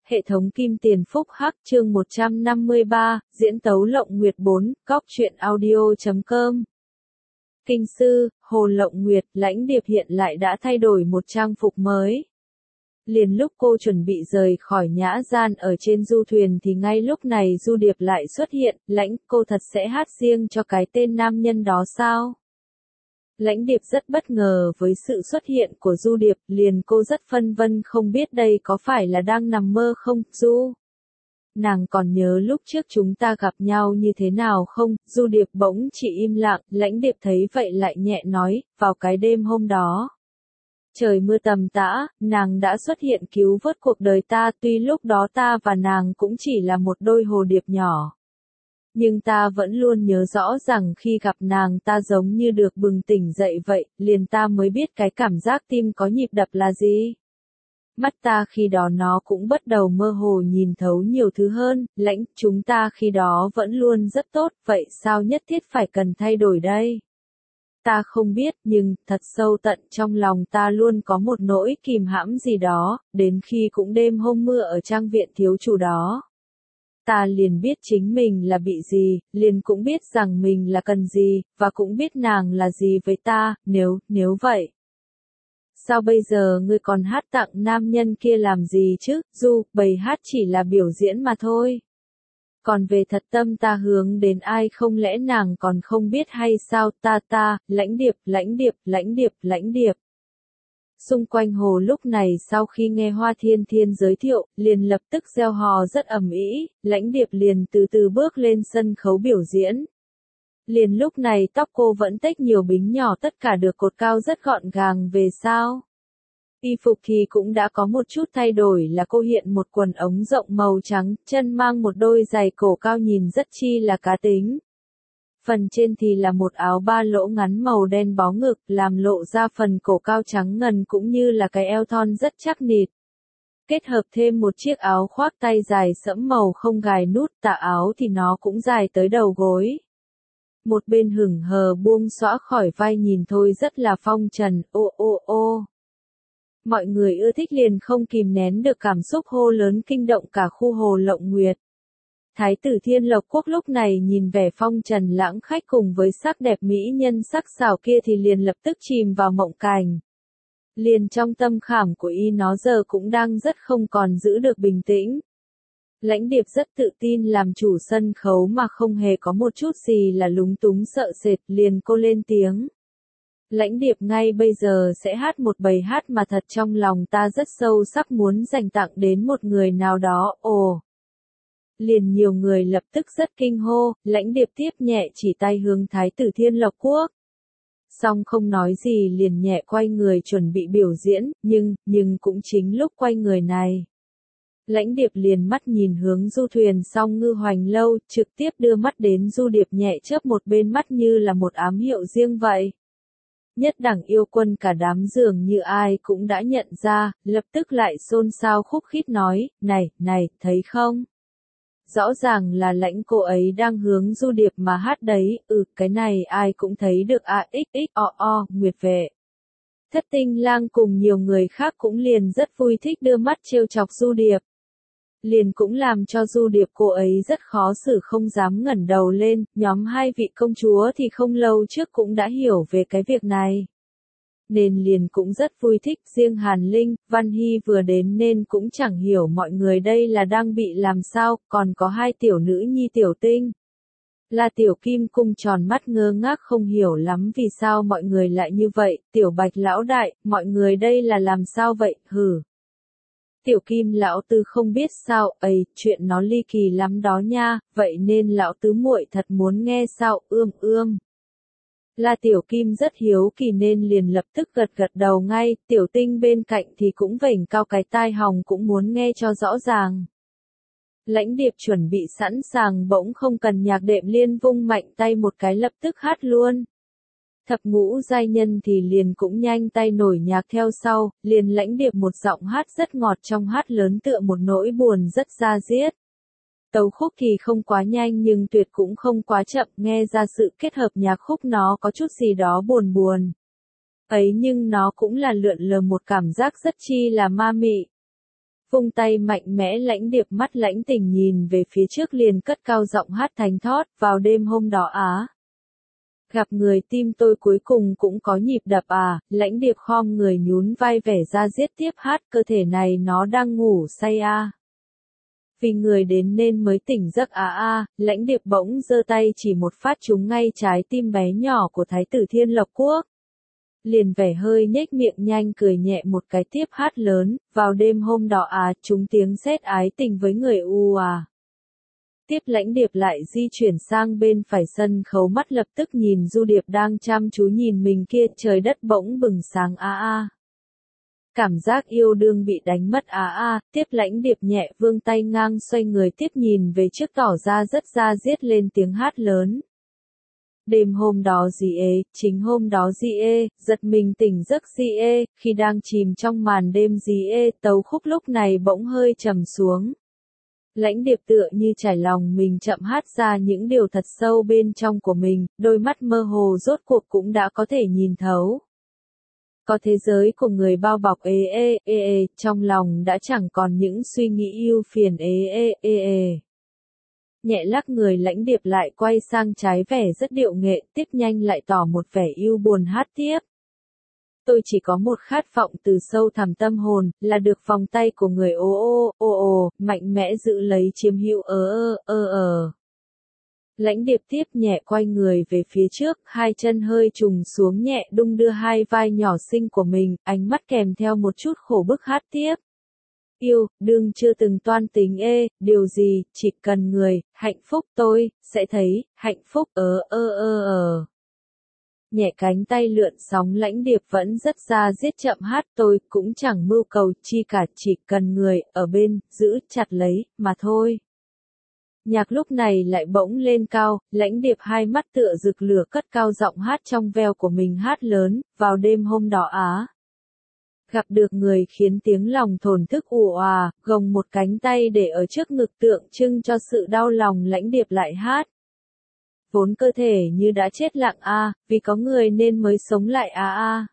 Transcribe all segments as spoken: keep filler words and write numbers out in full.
Hệ thống Kim Tiền Phúc Hắc chương một trăm năm mươi ba, diễn tấu Lộng Nguyệt bốn, cóc truyện audio chấm com. Kinh sư, Hồ Lộng Nguyệt, Lãnh Điệp hiện lại đã thay đổi một trang phục mới. Liền lúc cô chuẩn bị rời khỏi nhã gian ở trên du thuyền thì ngay lúc này Du Điệp lại xuất hiện. Lãnh, cô thật sẽ hát riêng cho cái tên nam nhân đó sao? Lãnh Điệp rất bất ngờ với sự xuất hiện của Du Điệp, liền cô rất phân vân không biết đây có phải là đang nằm mơ không, Du? Nàng còn nhớ lúc trước chúng ta gặp nhau như thế nào không? Du Điệp bỗng chỉ im lặng, Lãnh Điệp thấy vậy lại nhẹ nói, vào cái đêm hôm đó. Trời mưa tầm tã, nàng đã xuất hiện cứu vớt cuộc đời ta, tuy lúc đó ta và nàng cũng chỉ là một đôi hồ điệp nhỏ. Nhưng ta vẫn luôn nhớ rõ rằng khi gặp nàng ta giống như được bừng tỉnh dậy vậy, liền ta mới biết cái cảm giác tim có nhịp đập là gì. Mắt ta khi đó nó cũng bắt đầu mơ hồ nhìn thấu nhiều thứ hơn. Lãnh, chúng ta khi đó vẫn luôn rất tốt, vậy sao nhất thiết phải cần thay đổi đây? Ta không biết, nhưng thật sâu tận trong lòng ta luôn có một nỗi kìm hãm gì đó, đến khi cũng đêm hôm mưa ở trang viện thiếu chủ đó. Ta liền biết chính mình là bị gì, liền cũng biết rằng mình là cần gì, và cũng biết nàng là gì với ta, nếu, nếu vậy. Sao bây giờ ngươi còn hát tặng nam nhân kia làm gì chứ, Du, bầy hát chỉ là biểu diễn mà thôi. Còn về thật tâm ta hướng đến ai không lẽ nàng còn không biết hay sao, ta ta, Lãnh Điệp, Lãnh Điệp, Lãnh Điệp, Lãnh Điệp. Xung quanh hồ lúc này sau khi nghe Hoa Thiên Thiên giới thiệu, liền lập tức reo hò rất ầm ĩ. Lãnh Điệp liền từ từ bước lên sân khấu biểu diễn. Liền lúc này tóc cô vẫn tết nhiều bính nhỏ tất cả được cột cao rất gọn gàng về sau. Y phục thì cũng đã có một chút thay đổi là cô hiện một quần ống rộng màu trắng, chân mang một đôi giày cổ cao nhìn rất chi là cá tính. Phần trên thì là một áo ba lỗ ngắn màu đen bó ngực, làm lộ ra phần cổ cao trắng ngần cũng như là cái eo thon rất chắc nịt. Kết hợp thêm một chiếc áo khoác tay dài sẫm màu không gài nút, tà áo thì nó cũng dài tới đầu gối. Một bên hửng hờ buông xõa khỏi vai nhìn thôi rất là phong trần, ô ô ô. Mọi người ưa thích liền không kìm nén được cảm xúc hô lớn kinh động cả khu Hồ Lộng Nguyệt. Thái tử Thiên Lộc Quốc lúc này nhìn vẻ phong trần lãng khách cùng với sắc đẹp mỹ nhân sắc sảo kia thì liền lập tức chìm vào mộng cảnh. Liền trong tâm khảm của y nó giờ cũng đang rất không còn giữ được bình tĩnh. Lãnh Điệp rất tự tin làm chủ sân khấu mà không hề có một chút gì là lúng túng sợ sệt, liền cô lên tiếng. Lãnh Điệp ngay bây giờ sẽ hát một bài hát mà thật trong lòng ta rất sâu sắc muốn dành tặng đến một người nào đó, ồ. Liền nhiều người lập tức rất kinh hô, Lãnh Điệp tiếp nhẹ chỉ tay hướng Thái tử Thiên Lộc Quốc. Xong không nói gì liền nhẹ quay người chuẩn bị biểu diễn, nhưng, nhưng cũng chính lúc quay người này. Lãnh Điệp liền mắt nhìn hướng du thuyền song ngư hoành lâu, trực tiếp đưa mắt đến Du Điệp nhẹ chớp một bên mắt như là một ám hiệu riêng vậy. Nhất đẳng yêu quân cả đám dường như ai cũng đã nhận ra, lập tức lại xôn xao khúc khít nói, này, này, thấy không? Rõ ràng là Lãnh cô ấy đang hướng Du Điệp mà hát đấy, ừ, cái này ai cũng thấy được a x x o o, Nguyệt Vệ. Thất Tinh Lang cùng nhiều người khác cũng liền rất vui thích đưa mắt trêu chọc Du Điệp. Liền cũng làm cho Du Điệp cô ấy rất khó xử không dám ngẩng đầu lên, nhóm hai vị công chúa thì không lâu trước cũng đã hiểu về cái việc này. Nên liền cũng rất vui thích, riêng Hàn Linh, Văn Hy vừa đến nên cũng chẳng hiểu mọi người đây là đang bị làm sao, còn có hai tiểu nữ nhi tiểu tinh. Là Tiểu Kim Cung tròn mắt ngơ ngác không hiểu lắm vì sao mọi người lại như vậy, Tiểu Bạch lão đại, mọi người đây là làm sao vậy, hử. Tiểu Kim lão tứ không biết sao, ấy, chuyện nó ly kỳ lắm đó nha, vậy nên lão tứ muội thật muốn nghe sao, ươm ươm. Là Tiểu Kim rất hiếu kỳ nên liền lập tức gật gật đầu ngay, Tiểu Tinh bên cạnh thì cũng vểnh cao cái tai hồng cũng muốn nghe cho rõ ràng. Lãnh Điệp chuẩn bị sẵn sàng bỗng không cần nhạc đệm liên vung mạnh tay một cái lập tức hát luôn. Thập ngũ giai nhân thì liền cũng nhanh tay nổi nhạc theo sau, liền Lãnh Điệp một giọng hát rất ngọt trong hát lớn tựa một nỗi buồn rất da diết. Tấu khúc thì không quá nhanh nhưng tuyệt cũng không quá chậm, nghe ra sự kết hợp nhạc khúc nó có chút gì đó buồn buồn. Ấy nhưng nó cũng là lượn lờ một cảm giác rất chi là ma mị. vung tay mạnh mẽ. Lãnh Điệp mắt lãnh tình nhìn về phía trước liền cất cao giọng hát thánh thót, vào đêm hôm đó á. Gặp người tim tôi cuối cùng cũng có nhịp đập à, Lãnh Điệp khom người nhún vai vẻ ra giết tiếp hát, cơ thể này nó đang ngủ say à. Vì người đến nên mới tỉnh giấc à à, Lãnh Điệp bỗng giơ tay chỉ một phát trúng ngay trái tim bé nhỏ của Thái tử Thiên Lộc Quốc. Liền vẻ hơi nhếch miệng nhanh cười nhẹ một cái tiếp hát lớn, vào đêm hôm đó à, trúng tiếng sét ái tình với người u à. Tiếp Lãnh Điệp lại di chuyển sang bên phải sân khấu, mắt lập tức nhìn Du Điệp đang chăm chú nhìn mình kia, trời đất bỗng bừng sáng a a. Cảm giác yêu đương bị đánh mất a a, tiếp Lãnh Điệp nhẹ vươn tay ngang xoay người tiếp nhìn về trước tỏ ra rất da diết lên tiếng hát lớn. Đêm hôm đó gì ê, chính hôm đó gì ê, giật mình tỉnh giấc gì ê, khi đang chìm trong màn đêm gì ê, tấu khúc lúc này bỗng hơi trầm xuống. Lãnh Điệp tựa như trải lòng mình chậm hát ra những điều thật sâu bên trong của mình, đôi mắt mơ hồ rốt cuộc cũng đã có thể nhìn thấu. Có thế giới của người bao bọc ê ê ê ê, trong lòng đã chẳng còn những suy nghĩ ưu phiền ê ê ê ê. Nhẹ lắc người, Lãnh Điệp lại quay sang trái vẻ rất điệu nghệ, tiếp nhanh lại tỏ một vẻ yêu buồn hát tiếp. Tôi chỉ có một khát vọng từ sâu thẳm tâm hồn, là được vòng tay của người ô ô, ô ô, mạnh mẽ giữ lấy chiếm hữu ơ ơ, ơ ờ. Lãnh Điệp tiếp nhẹ quay người về phía trước, hai chân hơi trùng xuống nhẹ đung đưa hai vai nhỏ xinh của mình, ánh mắt kèm theo một chút khổ bức hát tiếp. Yêu, đừng chưa từng toan tính ê, điều gì, chỉ cần người, hạnh phúc tôi, sẽ thấy, hạnh phúc ơ ơ ơ ờ. Nhẹ cánh tay lượn sóng, Lãnh Điệp vẫn rất ra diết chậm hát, tôi cũng chẳng mưu cầu chi cả, chỉ cần người, ở bên, giữ chặt lấy, mà thôi. Nhạc lúc này lại bỗng lên cao, Lãnh Điệp hai mắt tựa rực lửa cất cao giọng hát trong veo của mình hát lớn, vào đêm hôm đó á. Gặp được người khiến tiếng lòng thổn thức ù òa, gồng một cánh tay để ở trước ngực tượng trưng cho sự đau lòng, Lãnh Điệp lại hát. Vốn cơ thể như đã chết lặng a, vì có người nên mới sống lại a a.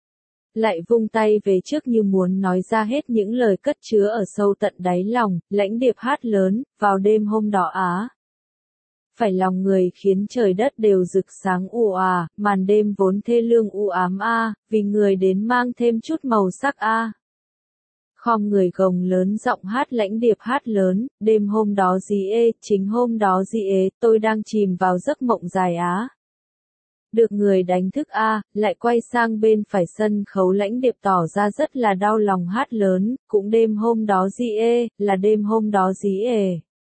Lại vung tay về trước như muốn nói ra hết những lời cất chứa ở sâu tận đáy lòng, Lãnh Điệp hát lớn, vào đêm hôm đó á. Phải lòng người khiến trời đất đều rực sáng u à, màn đêm vốn thê lương u ám a, vì người đến mang thêm chút màu sắc a. Khom người gồng lớn giọng hát, Lãnh Điệp hát lớn, đêm hôm đó gì ê, chính hôm đó gì ê, tôi đang chìm vào giấc mộng dài á. Được người đánh thức a, lại quay sang bên phải sân khấu, Lãnh Điệp tỏ ra rất là đau lòng hát lớn, cũng đêm hôm đó gì ê, là đêm hôm đó gì ê.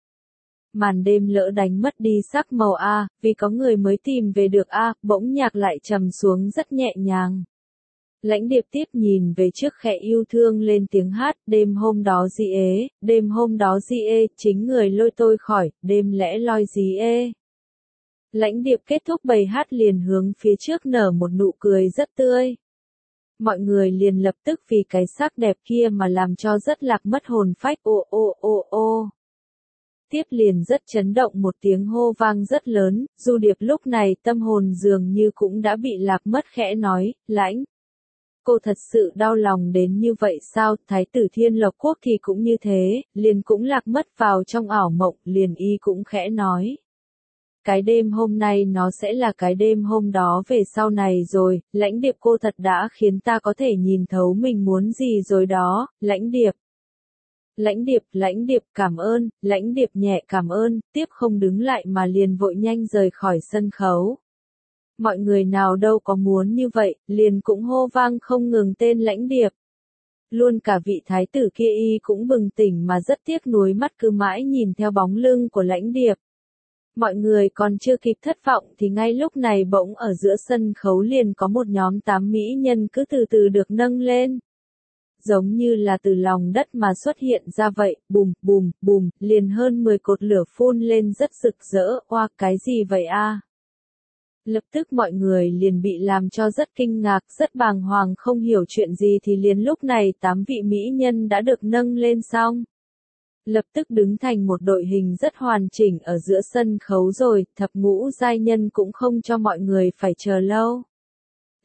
Màn đêm lỡ đánh mất đi sắc màu a, vì có người mới tìm về được a, bỗng nhạc lại trầm xuống rất nhẹ nhàng. Lãnh Điệp tiếp nhìn về trước khẽ yêu thương lên tiếng hát, đêm hôm đó gì ế, đêm hôm đó gì ê, chính người lôi tôi khỏi, đêm lẽ loi gì ê. Lãnh Điệp kết thúc bài hát liền hướng phía trước nở một nụ cười rất tươi. Mọi người liền lập tức vì cái sắc đẹp kia mà làm cho rất lạc mất hồn phách ô ô ô ô. Tiếp liền rất chấn động một tiếng hô vang rất lớn, Du Điệp lúc này tâm hồn dường như cũng đã bị lạc mất, khẽ nói, Lãnh. Cô thật sự đau lòng đến như vậy sao, Thái tử Thiên Lộc Quốc thì cũng như thế, liền cũng lạc mất vào trong ảo mộng, liền y cũng khẽ nói. Cái đêm hôm nay nó sẽ là cái đêm hôm đó về sau này rồi, Lãnh Điệp cô thật đã khiến ta có thể nhìn thấu mình muốn gì rồi đó, Lãnh Điệp. Lãnh Điệp, Lãnh Điệp cảm ơn, Lãnh Điệp nhẹ cảm ơn, tiếp không đứng lại mà liền vội nhanh rời khỏi sân khấu. Mọi người nào đâu có muốn như vậy, liền cũng hô vang không ngừng tên Lãnh Điệp. Luôn cả vị thái tử kia y cũng bừng tỉnh mà rất tiếc nuối, mắt cứ mãi nhìn theo bóng lưng của Lãnh Điệp. Mọi người còn chưa kịp thất vọng thì ngay lúc này bỗng ở giữa sân khấu liền có một nhóm tám mỹ nhân cứ từ từ được nâng lên. Giống như là từ lòng đất mà xuất hiện ra vậy, bùm, bùm, bùm, liền hơn mười cột lửa phun lên rất rực rỡ, oa cái gì vậy a? Lập tức mọi người liền bị làm cho rất kinh ngạc, rất bàng hoàng không hiểu chuyện gì thì liền lúc này tám vị mỹ nhân đã được nâng lên xong. Lập tức đứng thành một đội hình rất hoàn chỉnh ở giữa sân khấu rồi, thập ngũ giai nhân cũng không cho mọi người phải chờ lâu.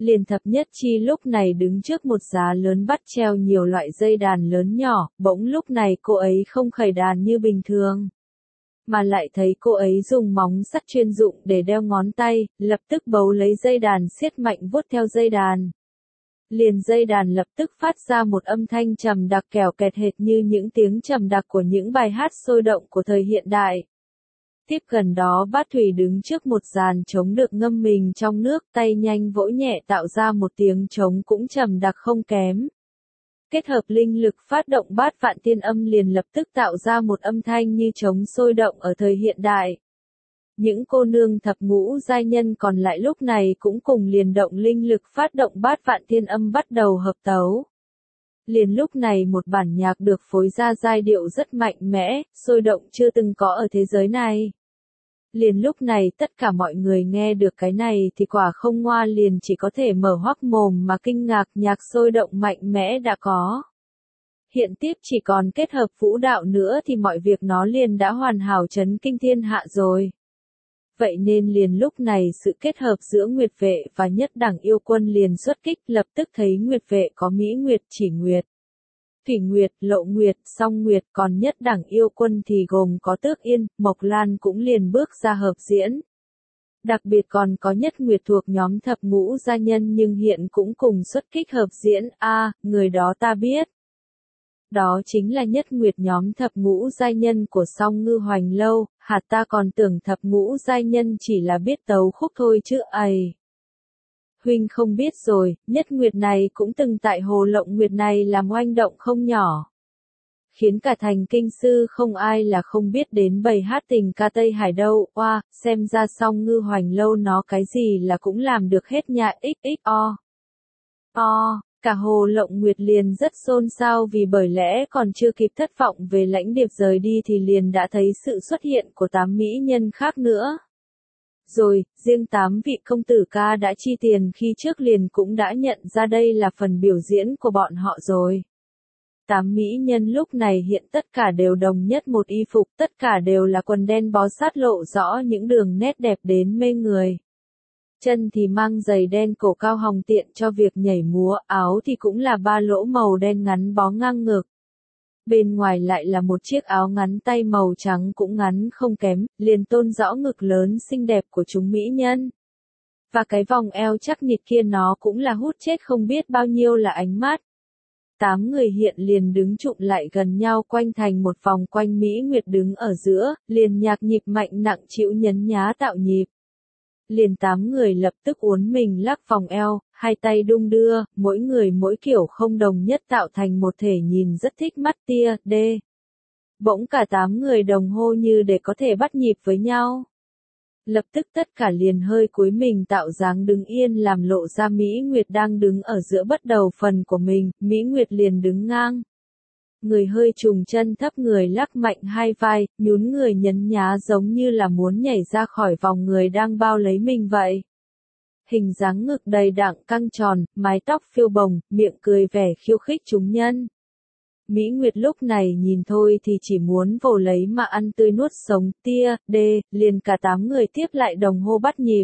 Liền thập nhất chi lúc này đứng trước một giá lớn bắt treo nhiều loại dây đàn lớn nhỏ, bỗng lúc này cô ấy không khởi đàn như bình thường. Mà lại thấy cô ấy dùng móng sắt chuyên dụng để đeo ngón tay, lập tức bấu lấy dây đàn siết mạnh vuốt theo dây đàn. Liền dây đàn lập tức phát ra một âm thanh trầm đặc kèo kẹt hệt như những tiếng trầm đặc của những bài hát sôi động của thời hiện đại. Tiếp gần đó Bát Thủy đứng trước một dàn trống được ngâm mình trong nước, tay nhanh vỗ nhẹ tạo ra một tiếng trống cũng trầm đặc không kém. Kết hợp linh lực phát động bát vạn tiên âm liền lập tức tạo ra một âm thanh như trống sôi động ở thời hiện đại. Những cô nương thập ngũ giai nhân còn lại lúc này cũng cùng liền động linh lực phát động bát vạn tiên âm bắt đầu hợp tấu. Liền lúc này một bản nhạc được phối ra giai điệu rất mạnh mẽ, sôi động chưa từng có ở thế giới này. Liền lúc này tất cả mọi người nghe được cái này thì quả không ngoa liền chỉ có thể mở hoắc mồm mà kinh ngạc, nhạc sôi động mạnh mẽ đã có. Hiện tiếp chỉ còn kết hợp vũ đạo nữa thì mọi việc nó liền đã hoàn hảo chấn kinh thiên hạ rồi. Vậy nên liền lúc này sự kết hợp giữa Nguyệt Vệ và Nhất Đẳng Yêu Quân liền xuất kích, lập tức thấy Nguyệt Vệ có Mỹ Nguyệt, Chỉ Nguyệt, Thủy Nguyệt, Lộ Nguyệt, Song Nguyệt, còn Nhất Đẳng Yêu Quân thì gồm có Tước Yên, Mộc Lan cũng liền bước ra hợp diễn. Đặc biệt còn có Nhất Nguyệt thuộc nhóm thập ngũ gia nhân nhưng hiện cũng cùng xuất kích hợp diễn, a à, người đó ta biết. Đó chính là Nhất Nguyệt nhóm thập ngũ giai nhân của Song Ngư Hoành Lâu, hạt ta còn tưởng thập ngũ giai nhân chỉ là biết tấu khúc thôi chứ ầy. Huynh không biết rồi, Nhất Nguyệt này cũng từng tại Hồ Lộng Nguyệt này làm oanh động không nhỏ. Khiến cả thành kinh sư không ai là không biết đến bầy hát tình ca Tây Hải đâu, oa, xem ra Song Ngư Hoành Lâu nó cái gì là cũng làm được hết nha xxo. O. Cả Hồ Lộng Nguyệt liền rất xôn xao vì bởi lẽ còn chưa kịp thất vọng về Lãnh Điệp rời đi thì liền đã thấy sự xuất hiện của tám mỹ nhân khác nữa. Rồi, riêng tám vị công tử ca đã chi tiền khi trước liền cũng đã nhận ra đây là phần biểu diễn của bọn họ rồi. Tám mỹ nhân lúc này hiện tất cả đều đồng nhất một y phục, tất cả đều là quần đen bó sát lộ rõ những đường nét đẹp đến mê người. Chân thì mang giày đen cổ cao hồng tiện cho việc nhảy múa, áo thì cũng là ba lỗ màu đen ngắn bó ngang ngực. Bên ngoài lại là một chiếc áo ngắn tay màu trắng cũng ngắn không kém, liền tôn rõ ngực lớn xinh đẹp của chúng mỹ nhân. Và cái vòng eo chắc nịt kia nó cũng là hút chết không biết bao nhiêu là ánh mắt. Tám người hiện liền đứng trụm lại gần nhau quanh thành một vòng quanh Mỹ Nguyệt đứng ở giữa, liền nhạc nhịp mạnh nặng chịu nhấn nhá tạo nhịp. Liền tám người lập tức uốn mình lắc vòng eo, hai tay đung đưa, mỗi người mỗi kiểu không đồng nhất tạo thành một thể nhìn rất thích mắt tia, đê. Bỗng cả tám người đồng hô như để có thể bắt nhịp với nhau. Lập tức tất cả liền hơi cúi mình tạo dáng đứng yên làm lộ ra Mỹ Nguyệt đang đứng ở giữa bất đầu phần của mình, Mỹ Nguyệt liền đứng ngang. Người hơi trùng chân thấp người lắc mạnh hai vai, nhún người nhấn nhá giống như là muốn nhảy ra khỏi vòng người đang bao lấy mình vậy. Hình dáng ngực đầy đặn căng tròn, mái tóc phiêu bồng, miệng cười vẻ khiêu khích chúng nhân. Mỹ Nguyệt lúc này nhìn thôi thì chỉ muốn vồ lấy mà ăn tươi nuốt sống, tia, đê, liền cả tám người tiếp lại đồng hô bắt nhịp.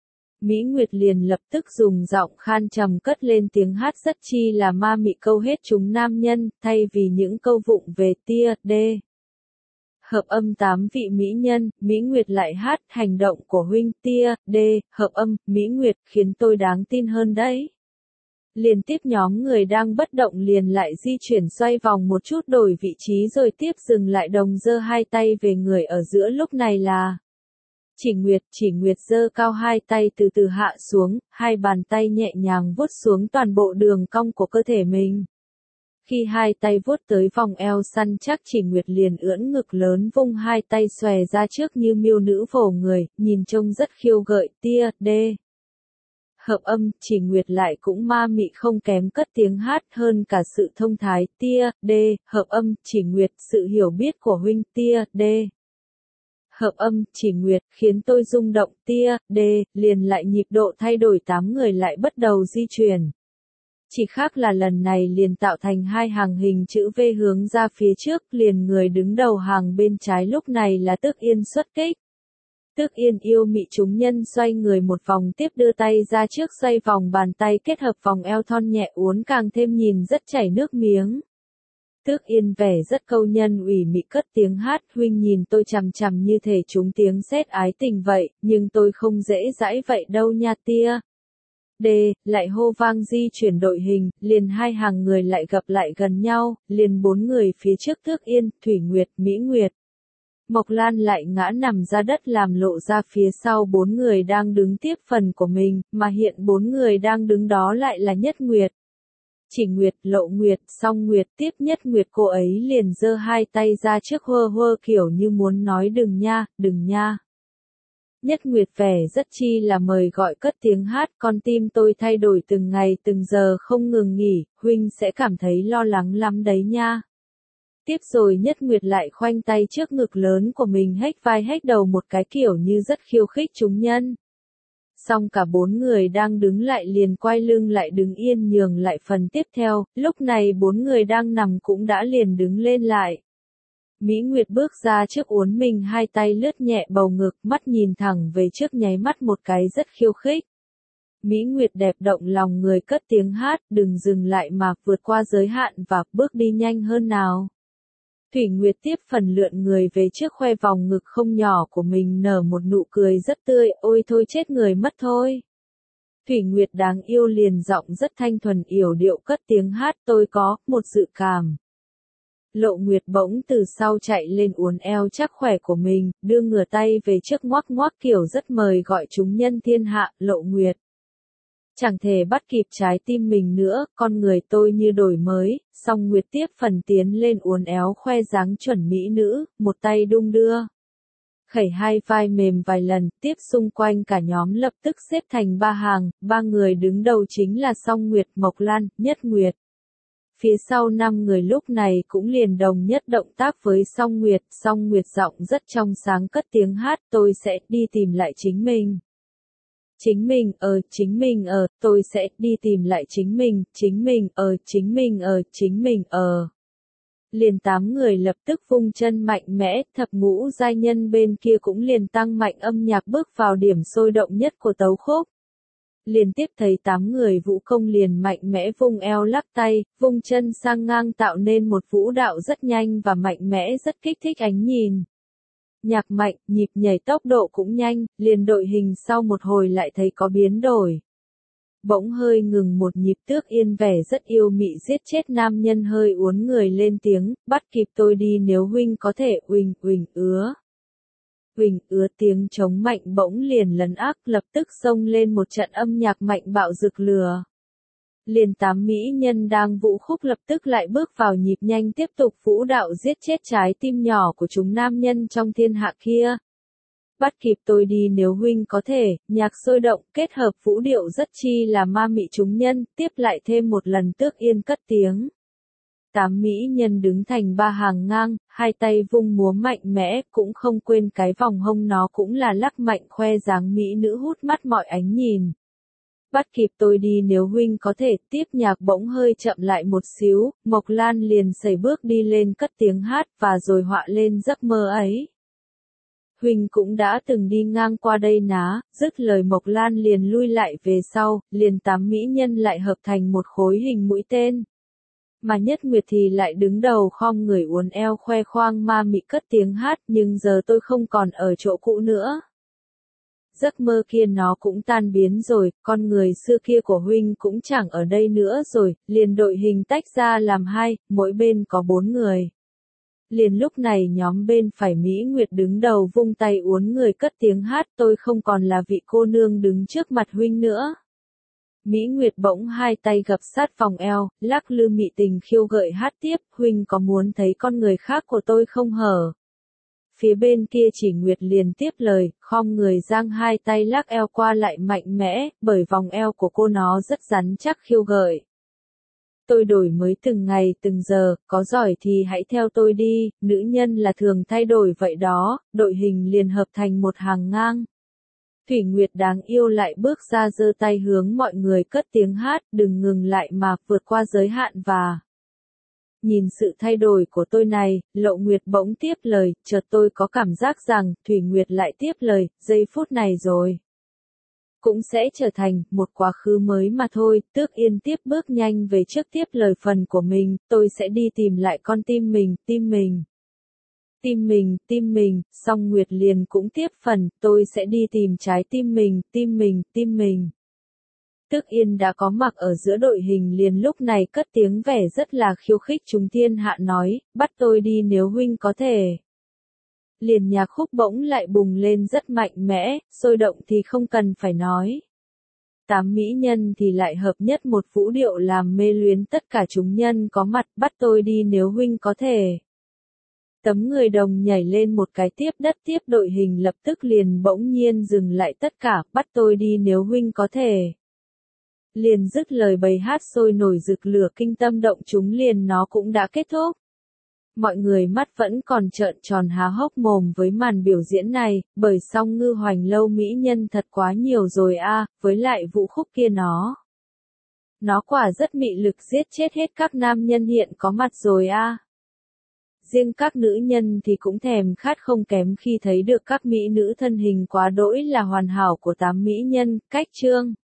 Mỹ Nguyệt liền lập tức dùng giọng khan trầm cất lên tiếng hát rất chi là ma mị câu hết chúng nam nhân, thay vì những câu vụng về tia, đê. Hợp âm tám vị mỹ nhân, Mỹ Nguyệt lại hát hành động của huynh tia, đê, hợp âm, Mỹ Nguyệt khiến tôi đáng tin hơn đấy. Liên tiếp nhóm người đang bất động liền lại di chuyển xoay vòng một chút đổi vị trí rồi tiếp dừng lại đồng giơ hai tay về người ở giữa lúc này là Chỉ Nguyệt. Chỉ Nguyệt giơ cao hai tay từ từ hạ xuống, hai bàn tay nhẹ nhàng vuốt xuống toàn bộ đường cong của cơ thể mình. Khi hai tay vuốt tới vòng eo săn chắc Chỉ Nguyệt liền ưỡn ngực lớn vung hai tay xòe ra trước như miêu nữ vồ người, nhìn trông rất khiêu gợi tia, đê. Hợp âm, Chỉ Nguyệt lại cũng ma mị không kém cất tiếng hát hơn cả sự thông thái tia, đê, hợp âm, Chỉ Nguyệt, sự hiểu biết của huynh tia, đê. Hợp âm, Chỉ Nguyệt, khiến tôi rung động tia, đê, liền lại nhịp độ thay đổi tám người lại bắt đầu di chuyển. Chỉ khác là lần này liền tạo thành hai hàng hình chữ V hướng ra phía trước, liền người đứng đầu hàng bên trái lúc này là Tước Yên xuất kích. Tước Yên yêu mị chúng nhân xoay người một vòng tiếp đưa tay ra trước xoay vòng bàn tay kết hợp vòng eo thon nhẹ uốn càng thêm nhìn rất chảy nước miếng. Tước Yên vẻ rất câu nhân ủy mị cất tiếng hát, huynh nhìn tôi chằm chằm như thể trúng tiếng sét ái tình vậy, nhưng tôi không dễ dãi vậy đâu nha tia. D, lại hô vang di chuyển đội hình, liền hai hàng người lại gặp lại gần nhau, liền bốn người phía trước Tước Yên, Thủy Nguyệt, Mỹ Nguyệt. Mộc Lan lại ngã nằm ra đất làm lộ ra phía sau bốn người đang đứng tiếp phần của mình, mà hiện bốn người đang đứng đó lại là Nhất Nguyệt. Chỉ Nguyệt, Lộ Nguyệt, Song Nguyệt tiếp Nhất Nguyệt cô ấy liền giơ hai tay ra trước hơ hơ kiểu như muốn nói đừng nha, đừng nha. Nhất Nguyệt vẻ rất chi là mời gọi cất tiếng hát, con tim tôi thay đổi từng ngày từng giờ không ngừng nghỉ, huynh sẽ cảm thấy lo lắng lắm đấy nha. Tiếp rồi Nhất Nguyệt lại khoanh tay trước ngực lớn của mình hếch vai hếch đầu một cái kiểu như rất khiêu khích chúng nhân. Xong cả bốn người đang đứng lại liền quay lưng lại đứng yên nhường lại phần tiếp theo, lúc này bốn người đang nằm cũng đã liền đứng lên lại. Mỹ Nguyệt bước ra trước uốn mình hai tay lướt nhẹ bầu ngực, mắt nhìn thẳng về trước nháy mắt một cái rất khiêu khích. Mỹ Nguyệt đẹp động lòng người cất tiếng hát, đừng dừng lại mà vượt qua giới hạn và bước đi nhanh hơn nào. Thủy Nguyệt tiếp phần lượn người về trước khoe vòng ngực không nhỏ của mình nở một nụ cười rất tươi, ôi thôi chết người mất thôi. Thủy Nguyệt đáng yêu liền giọng rất thanh thuần yểu điệu cất tiếng hát, tôi có một dự cảm. Lộ Nguyệt bỗng từ sau chạy lên uốn eo chắc khỏe của mình, đưa ngửa tay về trước ngoắc ngoắc kiểu rất mời gọi chúng nhân thiên hạ, Lộ Nguyệt. Chẳng thể bắt kịp trái tim mình nữa, con người tôi như đổi mới, song Nguyệt tiếp phần tiến lên uốn éo khoe dáng chuẩn mỹ nữ, một tay đung đưa. Khẩy hai vai mềm vài lần, tiếp xung quanh cả nhóm lập tức xếp thành ba hàng, ba người đứng đầu chính là Song Nguyệt, Mộc Lan, Nhất Nguyệt. Phía sau năm người lúc này cũng liền đồng nhất động tác với Song Nguyệt, Song Nguyệt giọng rất trong sáng cất tiếng hát, tôi sẽ đi tìm lại chính mình. Chính mình, ờ, chính mình, ờ, tôi sẽ đi tìm lại chính mình, chính mình, ờ, chính mình, ờ, chính mình, ờ. Liền tám người lập tức vung chân mạnh mẽ, thập ngũ giai nhân bên kia cũng liền tăng mạnh âm nhạc bước vào điểm sôi động nhất của tấu khúc. Liên tiếp thấy tám người vũ công liền mạnh mẽ vung eo lắc tay, vung chân sang ngang tạo nên một vũ đạo rất nhanh và mạnh mẽ rất kích thích ánh nhìn. Nhạc mạnh, nhịp nhảy tốc độ cũng nhanh, liền đội hình sau một hồi lại thấy có biến đổi. Bỗng hơi ngừng một nhịp Tước Yên vẻ rất yêu mị giết chết nam nhân hơi uốn người lên tiếng, bắt kịp tôi đi nếu huynh có thể, uỳnh, uỳnh ứa. Uỳnh ứa tiếng trống mạnh bỗng liền lấn ác lập tức xông lên một trận âm nhạc mạnh bạo rực lửa. Liền tám mỹ nhân đang vũ khúc lập tức lại bước vào nhịp nhanh tiếp tục vũ đạo giết chết trái tim nhỏ của chúng nam nhân trong thiên hạ kia. Bắt kịp tôi đi nếu huynh có thể, nhạc sôi động kết hợp vũ điệu rất chi là ma mị chúng nhân, tiếp lại thêm một lần Tước Yên cất tiếng. Tám mỹ nhân đứng thành ba hàng ngang, hai tay vung múa mạnh mẽ, cũng không quên cái vòng hông nó cũng là lắc mạnh khoe dáng mỹ nữ hút mắt mọi ánh nhìn. Bắt kịp tôi đi nếu huynh có thể, tiếp nhạc bỗng hơi chậm lại một xíu, Mộc Lan liền sẩy bước đi lên cất tiếng hát và rồi họa lên giấc mơ ấy. Huynh cũng đã từng đi ngang qua đây ná, dứt lời Mộc Lan liền lui lại về sau, liền tám mỹ nhân lại hợp thành một khối hình mũi tên. Mà Nhất Nguyệt thì lại đứng đầu khom người uốn eo khoe khoang ma mị cất tiếng hát, nhưng giờ tôi không còn ở chỗ cũ nữa. Giấc mơ kia nó cũng tan biến rồi, con người xưa kia của huynh cũng chẳng ở đây nữa rồi, liền đội hình tách ra làm hai, mỗi bên có bốn người. Liền lúc này nhóm bên phải Mỹ Nguyệt đứng đầu vung tay uốn người cất tiếng hát, tôi không còn là vị cô nương đứng trước mặt huynh nữa. Mỹ Nguyệt bỗng hai tay gập sát vòng eo, lắc lư mị tình khiêu gợi hát tiếp, huynh có muốn thấy con người khác của tôi không hở? Phía bên kia Chỉ Nguyệt liền tiếp lời, khom người giang hai tay lắc eo qua lại mạnh mẽ, bởi vòng eo của cô nó rất rắn chắc khiêu gợi. Tôi đổi mới từng ngày từng giờ, có giỏi thì hãy theo tôi đi, nữ nhân là thường thay đổi vậy đó, đội hình liền hợp thành một hàng ngang. Thủy Nguyệt đáng yêu lại bước ra giơ tay hướng mọi người cất tiếng hát, đừng ngừng lại mà vượt qua giới hạn và Nhìn sự thay đổi của tôi này, Lộ Nguyệt bỗng tiếp lời, chợt tôi có cảm giác rằng, Thủy Nguyệt lại tiếp lời, giây phút này rồi. Cũng sẽ trở thành, một quá khứ mới mà thôi, Tước Yên tiếp bước nhanh về trước tiếp lời phần của mình, tôi sẽ đi tìm lại con tim mình, tim mình. Tim mình, tim mình, xong Nguyệt liền cũng tiếp phần, tôi sẽ đi tìm trái tim mình, tim mình, tim mình. Tước Yên đã có mặt ở giữa đội hình liền lúc này cất tiếng vẻ rất là khiêu khích chúng thiên hạ nói, bắt tôi đi nếu huynh có thể. Liền nhạc khúc bỗng lại bùng lên rất mạnh mẽ, sôi động thì không cần phải nói. Tám mỹ nhân thì lại hợp nhất một vũ điệu làm mê luyến tất cả chúng nhân có mặt, bắt tôi đi nếu huynh có thể. Tấm người đồng nhảy lên một cái tiếp đất tiếp đội hình lập tức liền bỗng nhiên dừng lại tất cả, bắt tôi đi nếu huynh có thể. Liền dứt lời bầy hát sôi nổi rực lửa kinh tâm động chúng liền nó cũng đã kết thúc. Mọi người mắt vẫn còn trợn tròn há hốc mồm với màn biểu diễn này, bởi song Ngư Hoành Lâu mỹ nhân thật quá nhiều rồi a, à, với lại vũ khúc kia nó. Nó quả rất mị lực giết chết hết các nam nhân hiện có mặt rồi a. À. Riêng các nữ nhân thì cũng thèm khát không kém khi thấy được các mỹ nữ thân hình quá đỗi là hoàn hảo của tám mỹ nhân, cách chương.